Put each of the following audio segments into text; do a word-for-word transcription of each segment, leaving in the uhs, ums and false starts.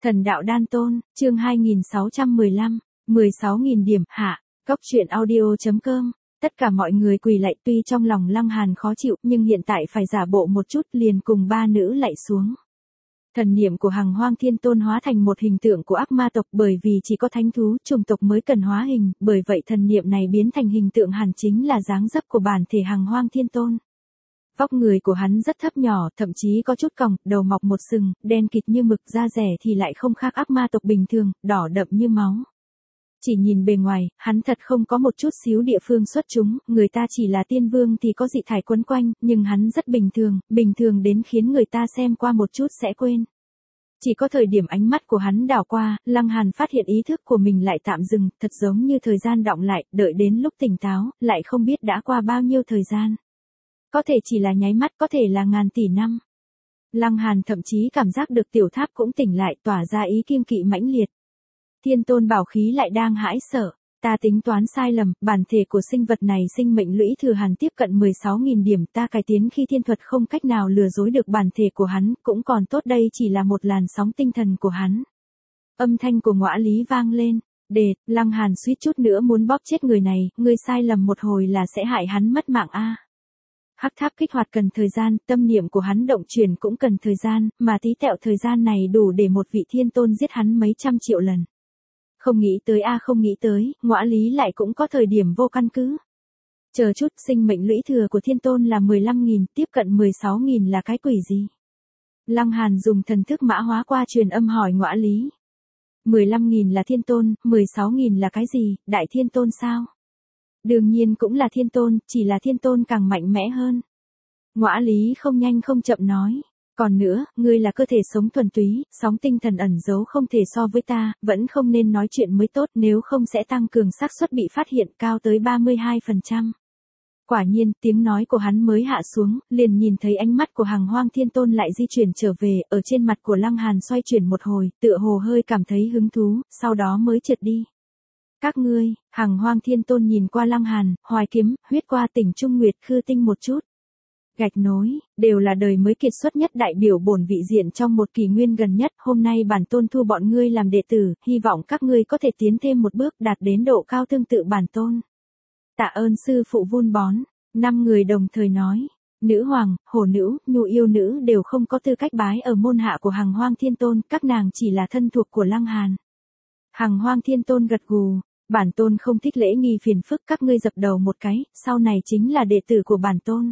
Thần đạo đan tôn, chương hai nghìn sáu trăm mười lăm, mười sáu nghìn điểm, hạ, cốc truyện audio.com. Tất cả mọi người quỳ lạy, tuy trong lòng Lăng Hàn khó chịu nhưng hiện tại phải giả bộ một chút, liền cùng ba nữ lạy xuống. Thần niệm của Hằng Hoang Thiên Tôn hóa thành một hình tượng của ác ma tộc, bởi vì chỉ có thánh thú chủng tộc mới cần hóa hình, bởi vậy thần niệm này biến thành hình tượng hẳn chính là dáng dấp của bản thể Hằng Hoang Thiên Tôn. Vóc người của hắn rất thấp nhỏ, thậm chí có chút còng, đầu mọc một sừng, đen kịt như mực, da rẻ thì lại không khác ác ma tộc bình thường, đỏ đậm như máu. Chỉ nhìn bề ngoài, hắn thật không có một chút xíu địa phương xuất chúng, người ta chỉ là tiên vương thì có dị thải quấn quanh, nhưng hắn rất bình thường, bình thường đến khiến người ta xem qua một chút sẽ quên. Chỉ có thời điểm ánh mắt của hắn đảo qua, Lăng Hàn phát hiện ý thức của mình lại tạm dừng, thật giống như thời gian đọng lại, đợi đến lúc tỉnh táo, lại không biết đã qua bao nhiêu thời gian. Có thể chỉ là nháy mắt, có thể là ngàn tỷ năm. Lăng Hàn thậm chí cảm giác được tiểu tháp cũng tỉnh lại, tỏa ra ý kiêng kỵ mãnh liệt. Thiên tôn bảo khí lại đang hãi sợ, ta tính toán sai lầm, bản thể của sinh vật này sinh mệnh lũy thừa hàn tiếp cận mười sáu nghìn điểm, ta cải tiến khi thiên thuật không cách nào lừa dối được bản thể của hắn, cũng còn tốt đây chỉ là một làn sóng tinh thần của hắn. Âm thanh của Ngõa Lý vang lên, đệt, Lăng Hàn suýt chút nữa muốn bóp chết người này, ngươi sai lầm một hồi là sẽ hại hắn mất mạng a. Hắc tháp kích hoạt cần thời gian, tâm niệm của hắn động chuyển cũng cần thời gian, mà tí tẹo thời gian này đủ để một vị thiên tôn giết hắn mấy trăm triệu lần. Không nghĩ tới a không nghĩ tới, Ngõa Lý lại cũng có thời điểm vô căn cứ. Chờ chút, sinh mệnh lũy thừa của thiên tôn là mười lăm nghìn, tiếp cận mười sáu nghìn là cái quỷ gì? Lăng Hàn dùng thần thức mã hóa qua truyền âm hỏi Ngõa Lý. mười lăm nghìn là thiên tôn, mười sáu nghìn là cái gì, đại thiên tôn sao? Đương nhiên cũng là thiên tôn, chỉ là thiên tôn càng mạnh mẽ hơn. Ngõa Lý không nhanh không chậm nói. Còn nữa, ngươi là cơ thể sống thuần túy, sóng tinh thần ẩn giấu không thể so với ta, vẫn không nên nói chuyện mới tốt, nếu không sẽ tăng cường xác suất bị phát hiện cao tới ba mươi hai phần trăm. Quả nhiên, tiếng nói của hắn mới hạ xuống, liền nhìn thấy ánh mắt của Hằng Hoang Thiên Tôn lại di chuyển trở về, ở trên mặt của Lăng Hàn xoay chuyển một hồi, tựa hồ hơi cảm thấy hứng thú, sau đó mới trượt đi. Các ngươi, Hằng Hoang Thiên Tôn nhìn qua Lăng Hàn, Hoài Kiếm, huyết qua Tỉnh Trung Nguyệt Khư Tinh một chút. Gạch nối, đều là đời mới kiệt xuất nhất đại biểu bổn vị diện trong một kỷ nguyên gần nhất, hôm nay bản tôn thu bọn ngươi làm đệ tử, hy vọng các ngươi có thể tiến thêm một bước đạt đến độ cao tương tự bản tôn. Tạ ơn sư phụ vun bón, năm người đồng thời nói, nữ hoàng, hổ nữ, nhu yêu nữ đều không có tư cách bái ở môn hạ của Hằng Hoang Thiên Tôn, các nàng chỉ là thân thuộc của Lăng Hàn. Hằng Hoang Thiên Tôn gật gù, bản tôn không thích lễ nghi phiền phức, các ngươi dập đầu một cái, sau này chính là đệ tử của bản tôn.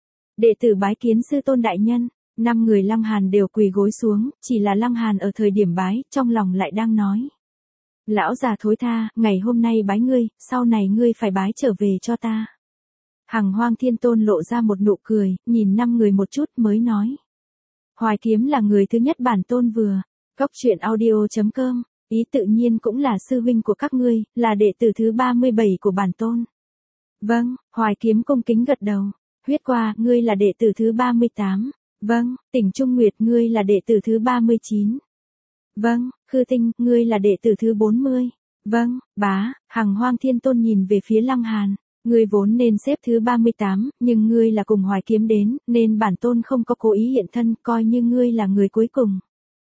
Đệ tử bái kiến sư tôn đại nhân, năm người Lăng Hàn đều quỳ gối xuống, chỉ là Lăng Hàn ở thời điểm bái, trong lòng lại đang nói. Lão già thối tha, ngày hôm nay bái ngươi, sau này ngươi phải bái trở về cho ta. Hằng Hoang Thiên Tôn lộ ra một nụ cười, nhìn năm người một chút mới nói. Hoài Kiếm là người thứ nhất bản tôn vừa, cốc truyện audio.com, ý tự nhiên cũng là sư huynh của các ngươi, là đệ tử thứ ba mươi bảy của bản tôn. Vâng, Hoài Kiếm cung kính gật đầu. Huyết qua, ngươi là đệ tử thứ ba mươi tám. Vâng, Tỉnh Trung Nguyệt, ngươi là đệ tử thứ ba mươi chín. Vâng, Khư Tinh, ngươi là đệ tử thứ bốn mươi. Vâng, bá, Hằng Hoang Thiên Tôn nhìn về phía Lăng Hàn. Ngươi vốn nên xếp thứ ba mươi tám, nhưng ngươi là cùng Hoài Kiếm đến, nên bản tôn không có cố ý hiện thân, coi như ngươi là người cuối cùng.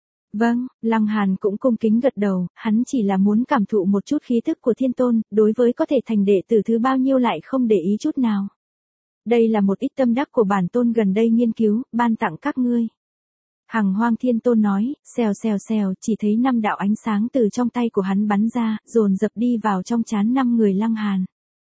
Vâng, Lăng Hàn cũng cung kính gật đầu, hắn chỉ là muốn cảm thụ một chút khí thức của Thiên Tôn, đối với có thể thành đệ tử thứ bao nhiêu lại không để ý chút nào. Đây là một ít tâm đắc của bản tôn gần đây nghiên cứu, ban tặng các ngươi. Hằng Hoang Thiên Tôn nói, xèo xèo xèo, chỉ thấy năm đạo ánh sáng từ trong tay của hắn bắn ra, dồn dập đi vào trong trán năm người Lăng Hàn.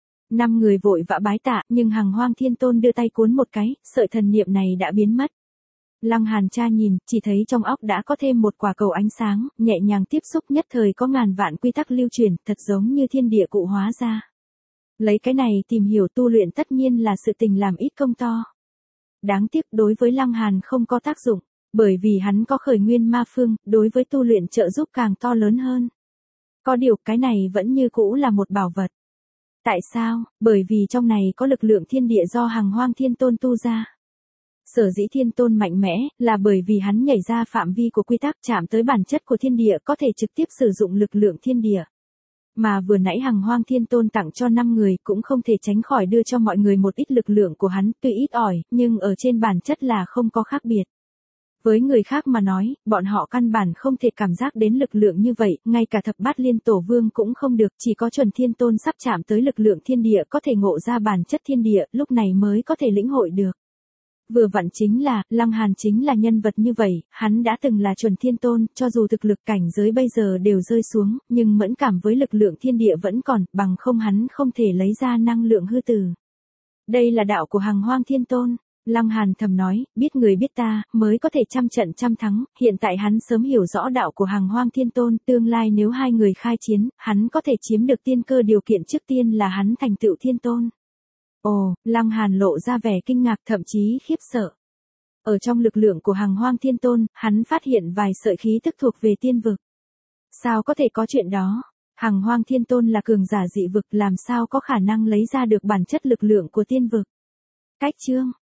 Năm người vội vã bái tạ, nhưng Hằng Hoang Thiên Tôn đưa tay cuốn một cái, sợi thần niệm này đã biến mất. Lăng Hàn tra nhìn, chỉ thấy trong óc đã có thêm một quả cầu ánh sáng, nhẹ nhàng tiếp xúc nhất thời có ngàn vạn quy tắc lưu truyền, thật giống như thiên địa cụ hóa ra. Lấy cái này tìm hiểu tu luyện tất nhiên là sự tình làm ít công to. Đáng tiếc đối với Lăng Hàn không có tác dụng, bởi vì hắn có khởi nguyên ma phương, đối với tu luyện trợ giúp càng to lớn hơn. Có điều cái này vẫn như cũ là một bảo vật. Tại sao? Bởi vì trong này có lực lượng thiên địa do Hằng Hoang Thiên Tôn tu ra. Sở dĩ Thiên Tôn mạnh mẽ, là bởi vì hắn nhảy ra phạm vi của quy tắc chạm tới bản chất của thiên địa có thể trực tiếp sử dụng lực lượng thiên địa. Mà vừa nãy Hằng Hoang Thiên Tôn tặng cho năm người cũng không thể tránh khỏi đưa cho mọi người một ít lực lượng của hắn, tuy ít ỏi, nhưng ở trên bản chất là không có khác biệt. Với người khác mà nói, bọn họ căn bản không thể cảm giác đến lực lượng như vậy, ngay cả thập bát liên tổ vương cũng không được, chỉ có chuẩn thiên tôn sắp chạm tới lực lượng thiên địa có thể ngộ ra bản chất thiên địa, lúc này mới có thể lĩnh hội được. Vừa vặn chính là, Lăng Hàn chính là nhân vật như vậy, hắn đã từng là chuẩn thiên tôn, cho dù thực lực cảnh giới bây giờ đều rơi xuống, nhưng mẫn cảm với lực lượng thiên địa vẫn còn, bằng không hắn không thể lấy ra năng lượng hư tử. Đây là đạo của Hằng Hoang Thiên Tôn. Lăng Hàn thầm nói, biết người biết ta, mới có thể trăm trận trăm thắng, hiện tại hắn sớm hiểu rõ đạo của Hằng Hoang Thiên Tôn, tương lai nếu hai người khai chiến, hắn có thể chiếm được tiên cơ điều kiện trước tiên là hắn thành tựu Thiên Tôn. Ồ, Lăng Hàn lộ ra vẻ kinh ngạc thậm chí khiếp sợ. Ở trong lực lượng của Hằng Hoang Thiên Tôn, hắn phát hiện vài sợi khí tức thuộc về tiên vực. Sao có thể có chuyện đó? Hằng Hoang Thiên Tôn là cường giả dị vực, làm sao có khả năng lấy ra được bản chất lực lượng của tiên vực? Cách chương